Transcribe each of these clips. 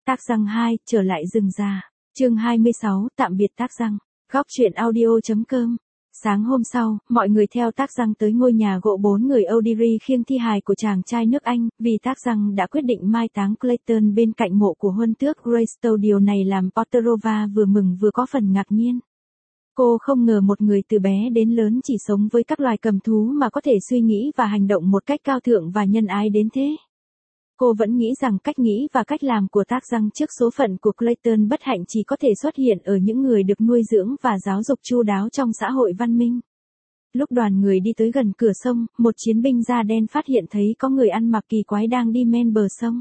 Tác răng 2, trở lại rừng già. Chương 26, tạm biệt Tác răng. Góc truyện audio.com. Sáng hôm sau, mọi người theo Tác răng tới ngôi nhà gỗ 4 người Odiri khiêng thi hài của chàng trai nước Anh, vì Tác răng đã quyết định mai táng Clayton bên cạnh mộ của huân tước Greystow. Điều này làm Potterova vừa mừng vừa có phần ngạc nhiên. Cô không ngờ một người từ bé đến lớn chỉ sống với các loài cầm thú mà có thể suy nghĩ và hành động một cách cao thượng và nhân ái đến thế. Cô vẫn nghĩ rằng cách nghĩ và cách làm của Tác răng trước số phận của Clayton bất hạnh chỉ có thể xuất hiện ở những người được nuôi dưỡng và giáo dục chu đáo trong xã hội văn minh. Lúc đoàn người đi tới gần cửa sông, một chiến binh da đen phát hiện thấy có người ăn mặc kỳ quái đang đi men bờ sông.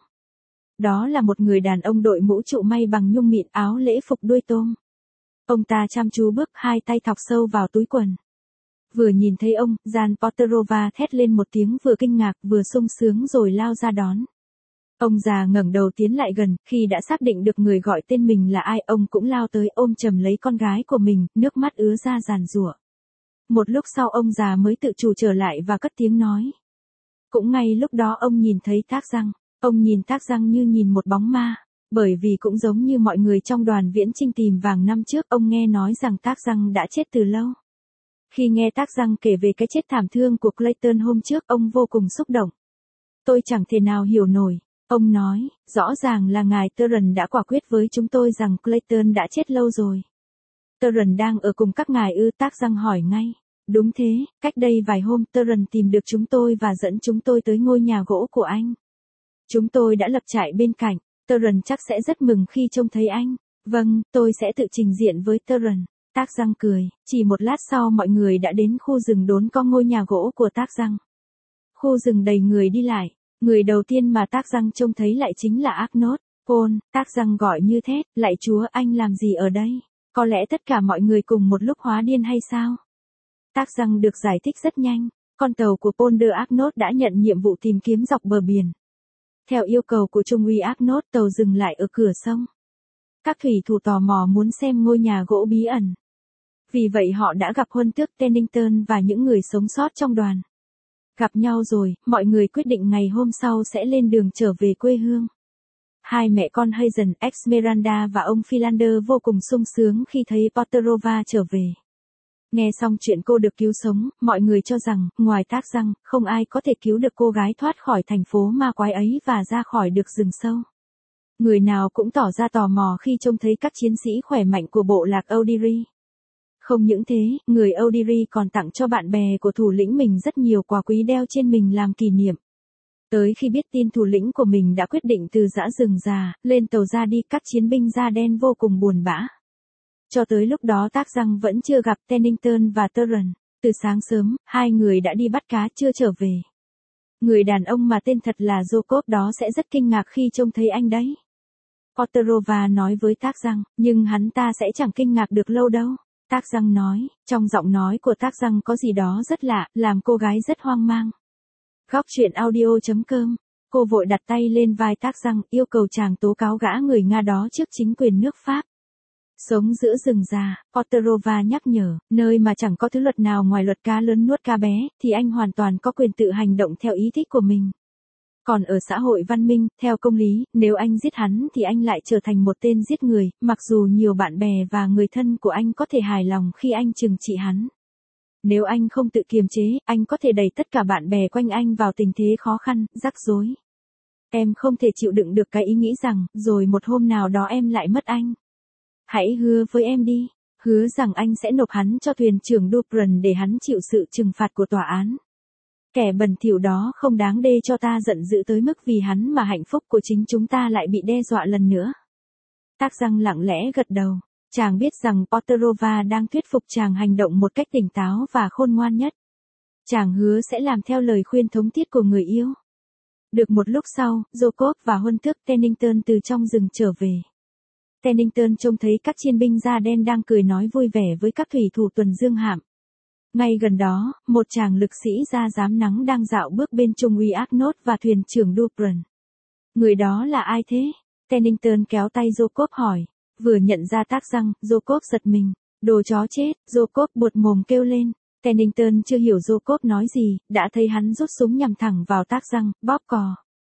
Đó là một người đàn ông đội mũ trụ may bằng nhung mịn, áo lễ phục đuôi tôm. Ông ta chăm chú bước, hai tay thọc sâu vào túi quần. Vừa nhìn thấy ông, Jan Potterova thét lên một tiếng vừa kinh ngạc vừa sung sướng rồi lao ra đón. Ông già ngẩng đầu tiến lại gần, khi đã xác định được người gọi tên mình là ai, ông cũng lao tới ôm chầm lấy con gái của mình, nước mắt ứa ra giàn giụa. Một lúc sau ông già mới tự chủ trở lại và cất tiếng nói. Cũng ngay lúc đó ông nhìn thấy Tác răng. Ông nhìn Tác răng như nhìn một bóng ma, bởi vì cũng giống như mọi người trong đoàn viễn chinh tìm vàng năm trước, ông nghe nói rằng Tác răng đã chết từ lâu. Khi nghe Tác răng kể về cái chết thảm thương của Clayton hôm trước, ông vô cùng xúc động. Tôi chẳng thể nào hiểu nổi. Ông nói, rõ ràng là ngài Turan đã quả quyết với chúng tôi rằng Clayton đã chết lâu rồi. Turan đang ở cùng các ngài ư? Tác răng hỏi ngay. Đúng thế, cách đây vài hôm Turan tìm được chúng tôi và dẫn chúng tôi tới ngôi nhà gỗ của anh. Chúng tôi đã lập trại bên cạnh. Turan chắc sẽ rất mừng khi trông thấy anh. Vâng, tôi sẽ tự trình diện với Turan. Tác răng cười. Chỉ một lát sau mọi người đã đến khu rừng đốn có ngôi nhà gỗ của Tác răng. Khu rừng đầy người đi lại. Người đầu tiên mà Tác răng trông thấy lại chính là Arnold. Paul, Tác răng gọi như thét, lạy Chúa, anh làm gì ở đây? Có lẽ tất cả mọi người cùng một lúc hóa điên hay sao? Tác răng được giải thích rất nhanh. Con tàu của Paul de Arnold đã nhận nhiệm vụ tìm kiếm dọc bờ biển. Theo yêu cầu của Trung úy Arnold, tàu dừng lại ở cửa sông. Các thủy thủ tò mò muốn xem ngôi nhà gỗ bí ẩn. Vì vậy họ đã gặp huân tước Tennington và những người sống sót trong đoàn. Gặp nhau rồi, mọi người quyết định ngày hôm sau sẽ lên đường trở về quê hương. Hai mẹ con Hazen, Esmeralda và ông Philander vô cùng sung sướng khi thấy Potterova trở về. Nghe xong chuyện cô được cứu sống, mọi người cho rằng, ngoài Tác răng, không ai có thể cứu được cô gái thoát khỏi thành phố ma quái ấy và ra khỏi được rừng sâu. Người nào cũng tỏ ra tò mò khi trông thấy các chiến sĩ khỏe mạnh của bộ lạc Odiri. Không những thế, người Odiri còn tặng cho bạn bè của thủ lĩnh mình rất nhiều quà quý đeo trên mình làm kỷ niệm. Tới khi biết tin thủ lĩnh của mình đã quyết định từ dã rừng già, lên tàu ra đi, các chiến binh da đen vô cùng buồn bã. Cho tới lúc đó Tác răng vẫn chưa gặp Tennington và Turan. Từ sáng sớm, hai người đã đi bắt cá chưa trở về. Người đàn ông mà tên thật là Jacob đó sẽ rất kinh ngạc khi trông thấy anh đấy. Potterova nói với Tác răng, nhưng hắn ta sẽ chẳng kinh ngạc được lâu đâu. Tác răng nói, trong giọng nói của Tác răng có gì đó rất lạ, làm cô gái rất hoang mang. Góc truyện audio.com. Cô vội đặt tay lên vai Tác răng, yêu cầu chàng tố cáo gã người Nga đó trước chính quyền nước Pháp. Sống giữa rừng già, Potterova nhắc nhở, nơi mà chẳng có thứ luật nào ngoài luật cá lớn nuốt cá bé, thì anh hoàn toàn có quyền tự hành động theo ý thích của mình. Còn ở xã hội văn minh, theo công lý, nếu anh giết hắn thì anh lại trở thành một tên giết người, mặc dù nhiều bạn bè và người thân của anh có thể hài lòng khi anh trừng trị hắn. Nếu anh không tự kiềm chế, anh có thể đẩy tất cả bạn bè quanh anh vào tình thế khó khăn, rắc rối. Em không thể chịu đựng được cái ý nghĩ rằng, rồi một hôm nào đó em lại mất anh. Hãy hứa với em đi, hứa rằng anh sẽ nộp hắn cho thuyền trưởng Dupron để hắn chịu sự trừng phạt của tòa án. Kẻ bẩn thỉu đó không đáng để cho ta giận dữ tới mức vì hắn mà hạnh phúc của chính chúng ta lại bị đe dọa lần nữa. Tác răng lặng lẽ gật đầu. Chàng biết rằng Potterova đang thuyết phục chàng hành động một cách tỉnh táo và khôn ngoan nhất. Chàng hứa sẽ làm theo lời khuyên thống thiết của người yêu. Được một lúc sau, Jacob và huân tước Tennington từ trong rừng trở về. Tennington trông thấy các chiến binh da đen đang cười nói vui vẻ với các thủy thủ tuần dương hạm. Ngay gần đó, một chàng lực sĩ da rám nắng đang dạo bước bên trung úy Arnold và thuyền trưởng Dupron. Người đó là ai thế? Tennington kéo tay Jacob hỏi. Vừa nhận ra Tác răng, Jacob giật mình. Đồ chó chết, Jacob buột mồm kêu lên. Tennington chưa hiểu Jacob nói gì, đã thấy hắn rút súng nhằm thẳng vào Tác răng, bóp cò.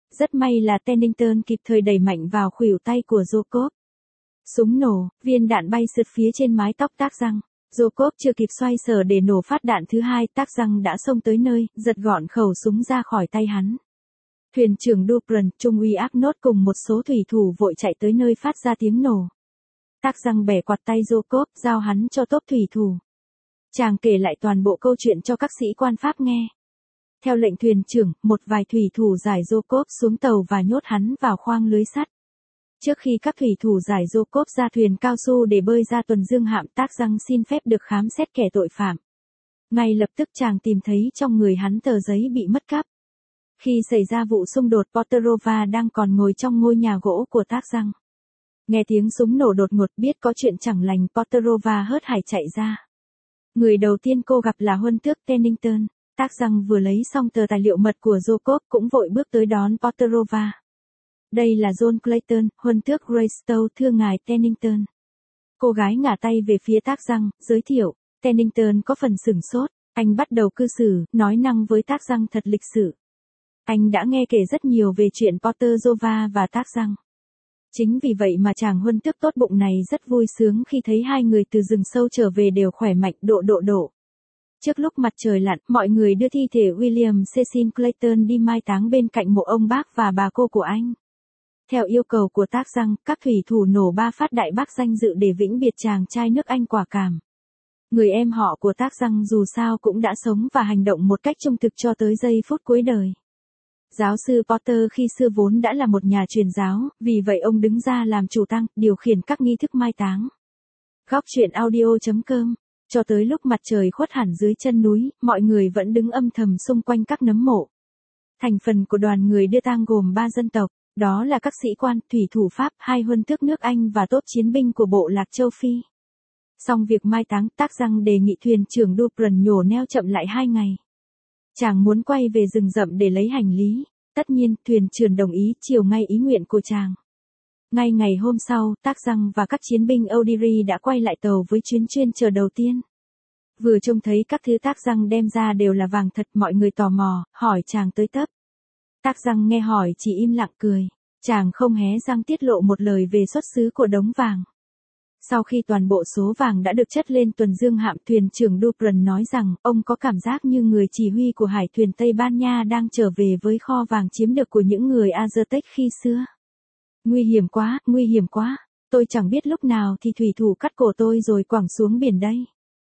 Rất may là Tennington kịp thời đẩy mạnh vào khuỷu tay của Jacob. Súng nổ, viên đạn bay sượt phía trên mái tóc Tác Răng. Jacob chưa kịp xoay sở để nổ phát đạn thứ hai, Tác Răng đã xông tới nơi, giật gọn khẩu súng ra khỏi tay hắn. Thuyền trưởng Dupron, trung úy Arnold cùng một số thủy thủ vội chạy tới nơi phát ra tiếng nổ. Tác Răng bẻ quạt tay Jacob, giao hắn cho tốp thủy thủ. Chàng kể lại toàn bộ câu chuyện cho các sĩ quan Pháp nghe. Theo lệnh thuyền trưởng, một vài thủy thủ giải Jacob xuống tàu và nhốt hắn vào khoang lưới sắt. Trước khi các thủy thủ giải Jacob ra thuyền cao su để bơi ra tuần dương hạm, Tác Răng xin phép được khám xét kẻ tội phạm. Ngay lập tức chàng tìm thấy trong người hắn tờ giấy bị mất cắp. Khi xảy ra vụ xung đột, Potterova đang còn ngồi trong ngôi nhà gỗ của Tác Răng. Nghe tiếng súng nổ đột ngột, biết có chuyện chẳng lành, Potterova hớt hải chạy ra. Người đầu tiên cô gặp là huân tước Tennington. Tác Răng vừa lấy xong tờ tài liệu mật của Jacob cũng vội bước tới đón Potterova. Đây là John Clayton, huân tước Greystow, thưa ngài Tennington. Cô gái ngả tay về phía Tác Răng, giới thiệu. Tennington có phần sửng sốt, anh bắt đầu cư xử, nói năng với Tác Răng thật lịch sự. Anh đã nghe kể rất nhiều về chuyện Potterova và Tác Răng. Chính vì vậy mà chàng huân tước tốt bụng này rất vui sướng khi thấy hai người từ rừng sâu trở về đều khỏe mạnh độ. Trước lúc mặt trời lặn, mọi người đưa thi thể William Cecil Clayton đi mai táng bên cạnh mộ ông bác và bà cô của anh. Theo yêu cầu của Tác Răng, các thủy thủ nổ 3 phát đại bác danh dự để vĩnh biệt chàng trai nước Anh quả cảm. Người em họ của Tác Răng dù sao cũng đã sống và hành động một cách trung thực cho tới giây phút cuối đời. Giáo sư Potter khi xưa vốn đã là một nhà truyền giáo, vì vậy ông đứng ra làm chủ tang, điều khiển các nghi thức mai táng. Góc truyện audio.com. Cho tới lúc mặt trời khuất hẳn dưới chân núi, mọi người vẫn đứng âm thầm xung quanh các nấm mộ. Thành phần của đoàn người đưa tang gồm 3 dân tộc, đó là các sĩ quan, thủy thủ Pháp, 2 huân tước nước Anh và tốp chiến binh của bộ lạc châu Phi. Xong việc mai táng, Tác Răng đề nghị thuyền trưởng Dupron nhổ neo chậm lại 2 ngày. Chàng muốn quay về rừng rậm để lấy hành lý. Tất nhiên, thuyền trưởng đồng ý, chiều ngay ý nguyện của chàng. Ngay ngày hôm sau, Tác Răng và các chiến binh Odiri đã quay lại tàu với chuyến chuyên chở đầu tiên. Vừa trông thấy các thứ Tác Răng đem ra đều là vàng thật, mọi người tò mò, hỏi chàng tới tấp. Tác Răng nghe hỏi chỉ im lặng cười. Chàng không hé răng tiết lộ một lời về xuất xứ của đống vàng. Sau khi toàn bộ số vàng đã được chất lên tuần dương hạm, thuyền trưởng Dupron nói rằng ông có cảm giác như người chỉ huy của hải thuyền Tây Ban Nha đang trở về với kho vàng chiếm được của những người Aztec khi xưa. Nguy hiểm quá, tôi chẳng biết lúc nào thì thủy thủ cắt cổ tôi rồi quẳng xuống biển đây.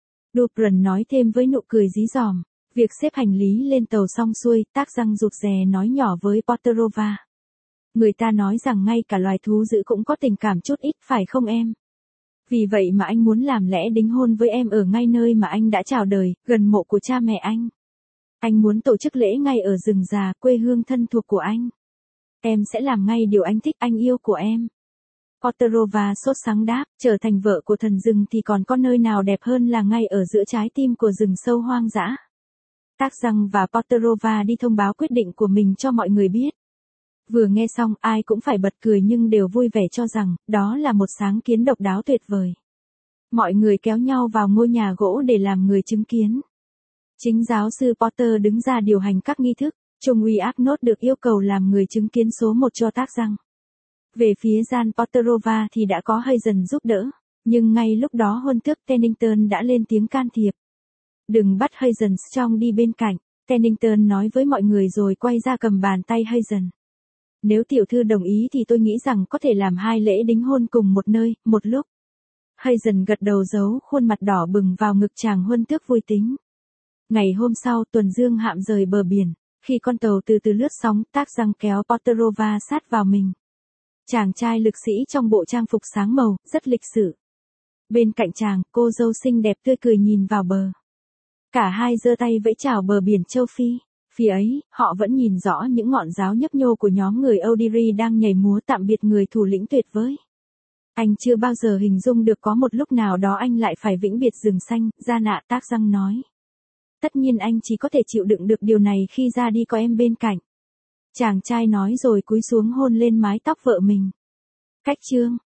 Dupron nói thêm với nụ cười dí dỏm. Việc xếp hành lý lên tàu xong xuôi, Tác Răng rụt rè nói nhỏ với Potterova. Người ta nói rằng ngay cả loài thú dữ cũng có tình cảm chút ít, phải không em? Vì vậy mà anh muốn làm lẽ đính hôn với em ở ngay nơi mà anh đã chào đời, gần mộ của cha mẹ anh. Anh muốn tổ chức lễ ngay ở rừng già, quê hương thân thuộc của anh. Em sẽ làm ngay điều anh thích, anh yêu của em. Potterova sốt sắng đáp, trở thành vợ của thần rừng thì còn có nơi nào đẹp hơn là ngay ở giữa trái tim của rừng sâu hoang dã. Tác Răng và Potterova đi thông báo quyết định của mình cho mọi người biết. Vừa nghe xong, ai cũng phải bật cười nhưng đều vui vẻ cho rằng, đó là một sáng kiến độc đáo tuyệt vời. Mọi người kéo nhau vào ngôi nhà gỗ để làm người chứng kiến. Chính giáo sư Potter đứng ra điều hành các nghi thức, trung úy Arnold được yêu cầu làm người chứng kiến số 1 cho Tác Răng. Về phía Jan Potterova thì đã có Hazen giúp đỡ, nhưng ngay lúc đó huân tước Tennington đã lên tiếng can thiệp. Đừng bắt Hazen Strong đi bên cạnh, Tennington nói với mọi người rồi quay ra cầm bàn tay Hazen. Nếu tiểu thư đồng ý thì tôi nghĩ rằng có thể làm 2 lễ đính hôn cùng một nơi, một lúc. Hazen gật đầu, giấu khuôn mặt đỏ bừng vào ngực chàng huân tước vui tính. Ngày hôm sau, tuần dương hạm rời bờ biển, khi con tàu từ từ lướt sóng, Tác Răng kéo Potterova sát vào mình. Chàng trai lực sĩ trong bộ trang phục sáng màu, rất lịch sự. Bên cạnh chàng, cô dâu xinh đẹp tươi cười nhìn vào bờ. Cả hai giơ tay vẫy chào bờ biển châu Phi. Phía ấy, họ vẫn nhìn rõ những ngọn giáo nhấp nhô của nhóm người Odiri đang nhảy múa tạm biệt người thủ lĩnh tuyệt vời. Anh chưa bao giờ hình dung được có một lúc nào đó anh lại phải vĩnh biệt rừng xanh, Gia Nạ, Tác Răng nói. Tất nhiên anh chỉ có thể chịu đựng được điều này khi ra đi có em bên cạnh. Chàng trai nói rồi cúi xuống hôn lên mái tóc vợ mình. Cách chương